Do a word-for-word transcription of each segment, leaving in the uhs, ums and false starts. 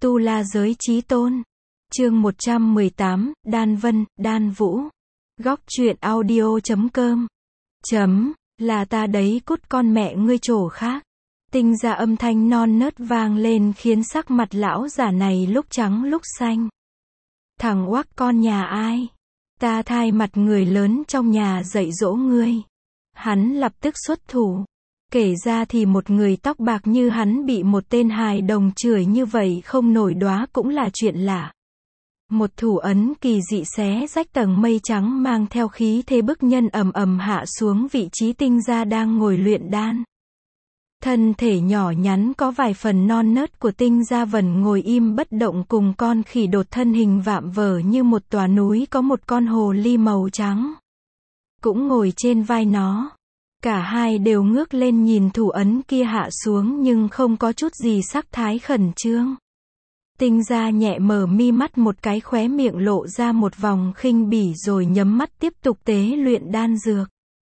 Tu La Giới Chí Tôn. Chương một trăm mười tám, Đan Vân, Đan Vũ. Góc truyện audio chấm com. Chấm, là ta đấy, cút con mẹ ngươi chỗ khác. Tinh ra âm thanh non nớt vang lên khiến sắc mặt lão giả này lúc trắng lúc xanh. Thằng oắc con nhà ai? Ta thay mặt người lớn trong nhà dạy dỗ ngươi. Hắn lập tức xuất thủ. Kể ra thì một người tóc bạc như hắn bị một tên hài đồng chửi như vậy không nổi đoá cũng là chuyện lạ. Một thủ ấn kỳ dị xé rách tầng mây trắng mang theo khí thế bức nhân ầm ầm hạ xuống vị trí tinh gia đang ngồi luyện đan. Thân thể nhỏ nhắn có vài phần non nớt của tinh gia vần ngồi im bất động cùng con khỉ đột thân hình vạm vỡ như một tòa núi có một con hồ ly màu trắng. Cũng ngồi trên vai nó. Cả hai đều ngước lên nhìn thủ ấn kia hạ xuống nhưng không có chút gì sắc thái khẩn trương. Tinh gia nhẹ mở mi mắt một cái, khóe miệng lộ ra một vòng khinh bỉ rồi nhắm mắt tiếp tục tế luyện đan dược.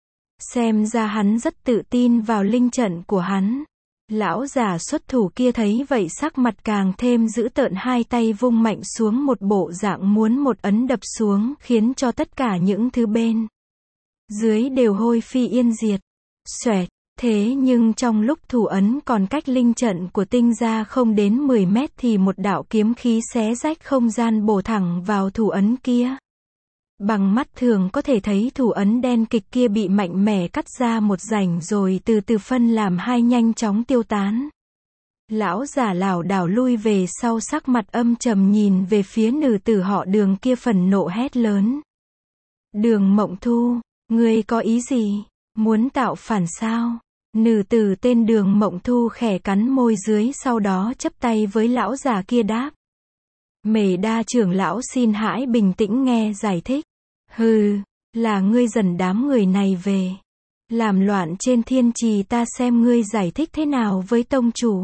Xem ra hắn rất tự tin vào linh trận của hắn. Lão giả xuất thủ kia thấy vậy sắc mặt càng thêm dữ tợn, hai tay vung mạnh xuống một bộ dạng muốn một ấn đập xuống khiến cho tất cả những thứ bên dưới đều hôi phi yên diệt. Xoẹt, thế nhưng trong lúc thủ ấn còn cách linh trận của tinh gia không đến mười mét thì một đạo kiếm khí xé rách không gian bổ thẳng vào thủ ấn kia. Bằng mắt thường có thể thấy thủ ấn đen kịch kia bị mạnh mẽ cắt ra một rãnh rồi từ từ phân làm hai, nhanh chóng tiêu tán. Lão giả lảo đảo lui về sau, sắc mặt âm trầm nhìn về phía nữ tử họ Đường kia, phần nộ hét lớn. Đường Mộng Thu, ngươi có ý gì? Muốn tạo phản sao? Nữ tử tên Đường Mộng Thu khẽ cắn môi dưới, sau đó chắp tay với lão già kia đáp. Mề Đa trưởng lão xin hãy bình tĩnh nghe giải thích. Hừ, là ngươi dần đám người này về. Làm loạn trên thiên trì, ta xem ngươi giải thích thế nào với tông chủ.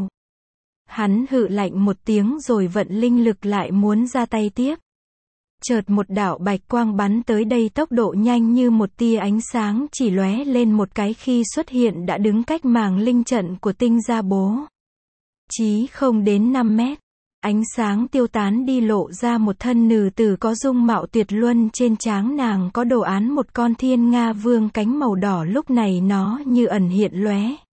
Hắn hự lạnh một tiếng rồi vận linh lực lại muốn ra tay tiếp. Chợt một đạo bạch quang bắn tới đây, tốc độ nhanh như một tia ánh sáng, chỉ lóe lên một cái khi xuất hiện đã đứng cách màng linh trận của tinh gia bố chí không đến năm mét. Ánh sáng tiêu tán đi, lộ ra một thân nữ tử có dung mạo tuyệt luân, trên trán nàng có đồ án một con thiên nga vương cánh màu đỏ, lúc này nó như ẩn hiện lóe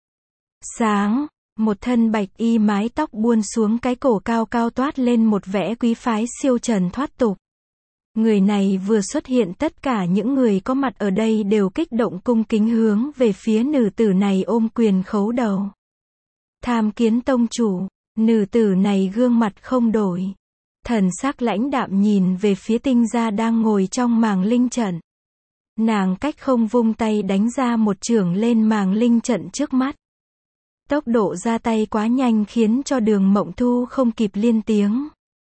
sáng. Một thân bạch y, mái tóc buông xuống cái cổ, cao cao toát lên một vẻ quý phái siêu trần thoát tục. Người này vừa xuất hiện, tất cả những người có mặt ở đây đều kích động cung kính hướng về phía nữ tử này, ôm quyền khấu đầu. Tham kiến tông chủ. Nữ tử này gương mặt không đổi, thần sắc lãnh đạm nhìn về phía tinh gia đang ngồi trong màng linh trận. Nàng cách không vung tay đánh ra một chưởng lên màng linh trận trước mắt. Tốc độ ra tay quá nhanh khiến cho Đường Mộng Thu không kịp liên tiếng.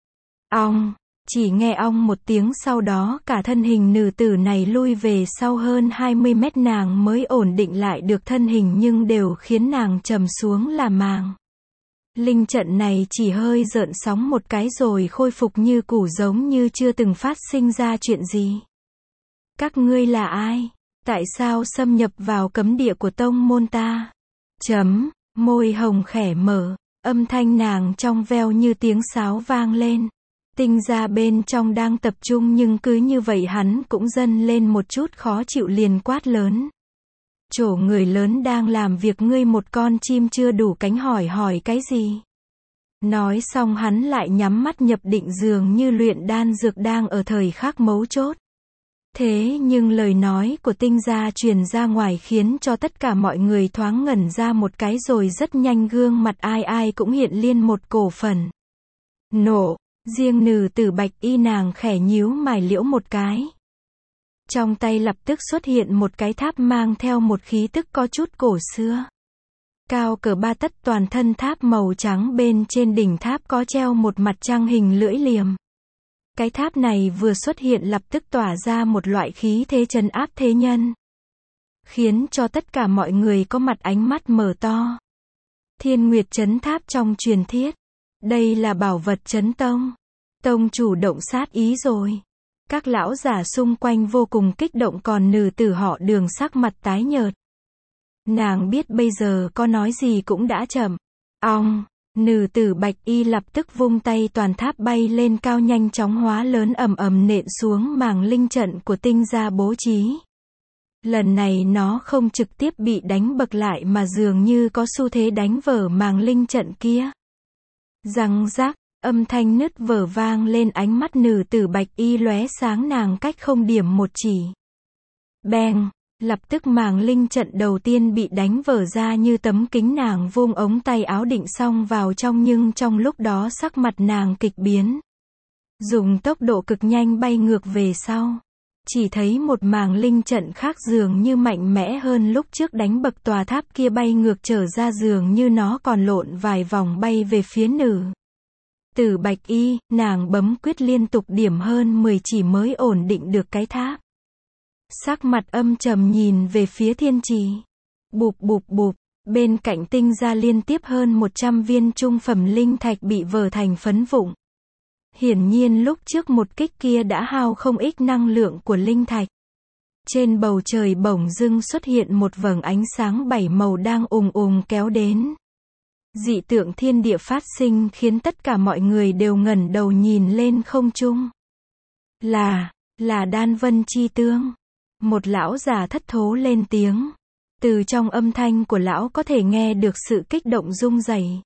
Ong, chỉ nghe ong một tiếng, sau đó cả thân hình nữ tử này lui về sau hơn hai mươi mét, nàng mới ổn định lại được thân hình, nhưng đều khiến nàng trầm xuống là màng linh trận này chỉ hơi gợn sóng một cái rồi khôi phục như cũ, giống như chưa từng phát sinh ra chuyện gì. Các ngươi là ai? Tại sao xâm nhập vào cấm địa của tông môn ta? Chấm, môi hồng khẽ mở, âm thanh nàng trong veo như tiếng sáo vang lên. Tinh gia bên trong đang tập trung nhưng cứ như vậy hắn cũng dâng lên một chút khó chịu, liền quát lớn. Chỗ người lớn đang làm việc, ngươi một con chim chưa đủ cánh hỏi hỏi cái gì? Nói xong hắn lại nhắm mắt nhập định, dường như luyện đan dược đang ở thời khắc mấu chốt. Thế nhưng lời nói của tinh gia truyền ra ngoài khiến cho tất cả mọi người thoáng ngẩn ra một cái, rồi rất nhanh gương mặt ai ai cũng hiện lên một cổ phần nộ. Riêng nữ tử bạch y, nàng khẽ nhíu mày liễu một cái. Trong tay lập tức xuất hiện một cái tháp mang theo một khí tức có chút cổ xưa. Cao cỡ ba tấc, toàn thân tháp màu trắng, bên trên đỉnh tháp có treo một mặt trăng hình lưỡi liềm. Cái tháp này vừa xuất hiện lập tức tỏa ra một loại khí thế trấn áp thế nhân, khiến cho tất cả mọi người có mặt ánh mắt mở to. Thiên Nguyệt Trấn Tháp trong truyền thuyết. Đây là bảo vật trấn tông. Tông chủ động sát ý rồi. Các lão giả xung quanh vô cùng kích động, còn nữ tử họ Đường sắc mặt tái nhợt. Nàng biết bây giờ có nói gì cũng đã chậm. Ong, Nữ tử bạch y lập tức vung tay, toàn tháp bay lên cao, nhanh chóng hóa lớn, ầm ầm nện xuống màng linh trận của tinh gia bố trí. Lần này nó không trực tiếp bị đánh bật lại mà dường như có xu thế đánh vỡ màng linh trận kia. Răng rác, âm thanh nứt vỡ vang lên, ánh mắt nữ tử bạch y lóe sáng, nàng cách không điểm một chỉ. Beng, lập tức màng linh trận đầu tiên bị đánh vỡ ra như tấm kính, nàng vung ống tay áo định xông vào trong, nhưng trong lúc đó sắc mặt nàng kịch biến. Dùng tốc độ cực nhanh bay ngược về sau. Chỉ thấy một màng linh trận khác dường như mạnh mẽ hơn lúc trước, đánh bật tòa tháp kia bay ngược trở ra, dường như nó còn lộn vài vòng bay về phía nữ tử bạch y, nàng bấm quyết liên tục điểm hơn mười chỉ mới ổn định được cái tháp. Sắc mặt âm trầm nhìn về phía thiên trì. Bụp bụp bụp, bên cạnh tinh gia liên tiếp hơn một trăm viên trung phẩm linh thạch bị vỡ thành phấn vụn. Hiển nhiên lúc trước một kích kia đã hao không ít năng lượng của linh thạch. Trên bầu trời bỗng dưng xuất hiện một vầng ánh sáng bảy màu đang ùng ùng kéo đến. Dị tượng thiên địa phát sinh khiến tất cả mọi người đều ngẩng đầu nhìn lên không trung. Là, là Đan Vân Chi Tương. Một lão già thất thố lên tiếng. Từ trong âm thanh của lão có thể nghe được sự kích động rung rẩy.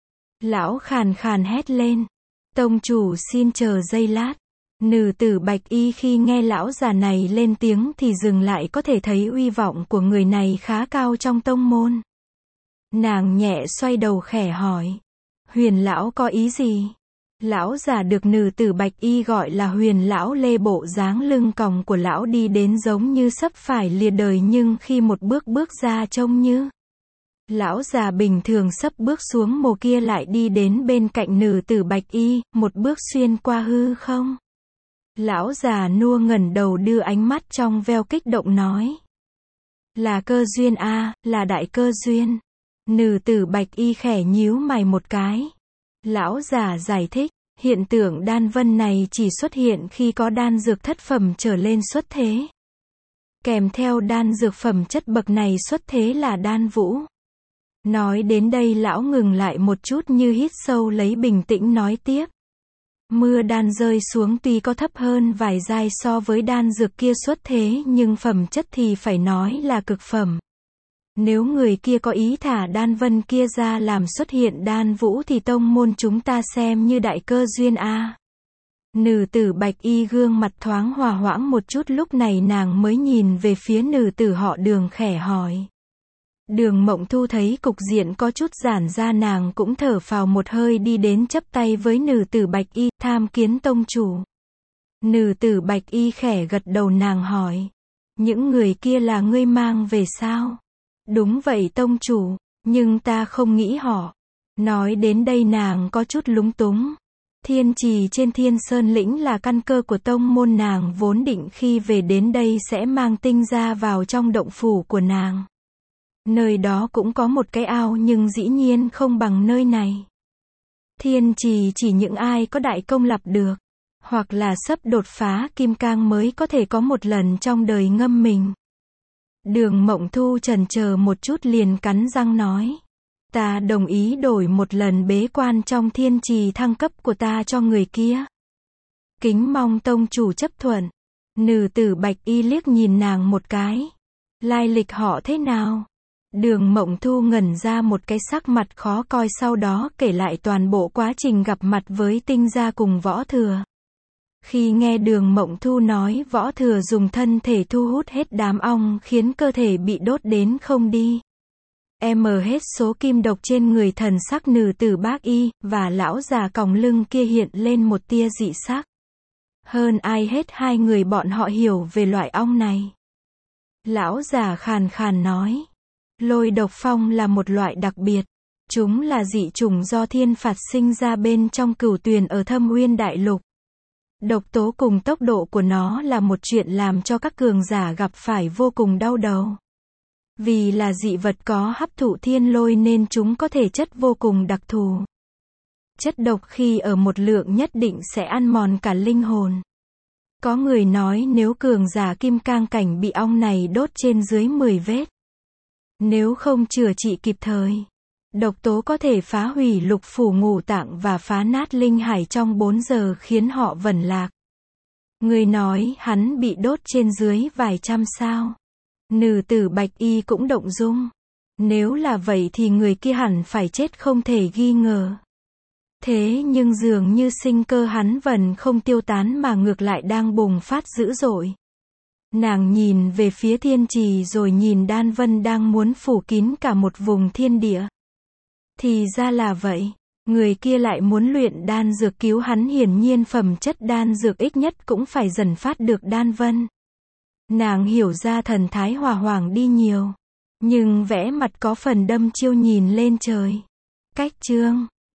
Lão khàn khàn hét lên. Tông chủ xin chờ giây lát. Nữ tử bạch y khi nghe lão già này lên tiếng thì dừng lại, có thể thấy uy vọng của người này khá cao trong tông môn. Nàng nhẹ xoay đầu khẽ hỏi. Huyền lão có ý gì? Lão già được nữ tử bạch y gọi là Huyền lão, lê bộ dáng lưng còng của lão đi đến giống như sắp phải lìa đời, nhưng khi một bước bước ra trông như lão già bình thường sắp bước xuống mồ kia lại đi đến bên cạnh nữ tử bạch y, một bước xuyên qua hư không. Lão già nua ngẩng đầu đưa ánh mắt trong veo kích động nói. Là cơ duyên a, à, là đại cơ duyên. Nữ tử bạch y khẽ nhíu mày một cái. Lão già giải thích, hiện tượng đan vân này chỉ xuất hiện khi có đan dược thất phẩm trở lên xuất thế. Kèm theo đan dược phẩm chất bậc này xuất thế là đan vũ. Nói đến đây lão ngừng lại một chút, như hít sâu lấy, bình tĩnh nói tiếp. Mưa đan rơi xuống tuy có thấp hơn vài giai so với đan dược kia xuất thế, nhưng phẩm chất thì phải nói là cực phẩm. Nếu người kia có ý thả đan vân kia ra làm xuất hiện đan vũ thì tông môn chúng ta xem như đại cơ duyên a. À. Nữ tử bạch y gương mặt thoáng hòa hoãn một chút, lúc này nàng mới nhìn về phía nữ tử họ Đường khẽ hỏi. Đường Mộng Thu thấy cục diện có chút giãn ra, nàng cũng thở phào một hơi, đi đến chắp tay với nữ tử bạch y, tham kiến tông chủ. Nữ tử bạch y khẽ gật đầu, nàng hỏi. Những người kia là ngươi mang về sao? Đúng vậy tông chủ, nhưng ta không nghĩ họ. Nói đến đây nàng có chút lúng túng. Thiên trì trên Thiên Sơn lĩnh là căn cơ của tông môn, nàng vốn định khi về đến đây sẽ mang tinh gia vào trong động phủ của nàng. Nơi đó cũng có một cái ao, nhưng dĩ nhiên không bằng nơi này. Thiên trì chỉ những ai có đại công lập được, hoặc là sắp đột phá kim cang mới có thể có một lần trong đời ngâm mình. Đường Mộng Thu chần chờ một chút liền cắn răng nói. Ta đồng ý đổi một lần bế quan trong thiên trì thăng cấp của ta cho người kia. Kính mong tông chủ chấp thuận. Nữ tử bạch y liếc nhìn nàng một cái. Lai lịch họ thế nào? Đường Mộng Thu ngẩn ra một cái, sắc mặt khó coi, sau đó kể lại toàn bộ quá trình gặp mặt với tinh gia cùng Võ Thừa. Khi nghe Đường Mộng Thu nói Võ Thừa dùng thân thể thu hút hết đám ong khiến cơ thể bị đốt đến không đi. Em hết số kim độc trên người, thần sắc nữ tử bác y và lão già còng lưng kia hiện lên một tia dị sắc. Hơn ai hết hai người bọn họ hiểu về loại ong này. Lão già khàn khàn nói. Lôi độc phong là một loại đặc biệt. Chúng là dị chủng do thiên phạt sinh ra bên trong cửu tuyền ở Thâm Uyên Đại Lục. Độc tố cùng tốc độ của nó là một chuyện làm cho các cường giả gặp phải vô cùng đau đầu. Vì là dị vật có hấp thụ thiên lôi nên chúng có thể chất vô cùng đặc thù. Chất độc khi ở một lượng nhất định sẽ ăn mòn cả linh hồn. Có người nói nếu cường giả kim cang cảnh bị ong này đốt trên dưới mười vết, nếu không chữa trị kịp thời, Độc tố có thể phá hủy lục phủ ngũ tạng và phá nát linh hải trong bốn giờ khiến họ vẩn lạc. Người nói hắn bị đốt trên dưới vài trăm sao. Nữ tử bạch y cũng động dung. Nếu là vậy thì người kia hẳn phải chết không thể nghi ngờ. Thế nhưng dường như sinh cơ hắn vẫn không tiêu tán mà ngược lại đang bùng phát dữ dội. Nàng nhìn về phía thiên trì rồi nhìn Đan Vân đang muốn phủ kín cả một vùng thiên địa. Thì ra là vậy. Người kia lại muốn luyện đan dược cứu hắn, hiển nhiên phẩm chất đan dược ít nhất cũng phải dần phát được Đan Vân. Nàng hiểu ra thần thái hòa hoảng đi nhiều. Nhưng vẻ mặt có phần đâm chiêu nhìn lên trời. Cách chương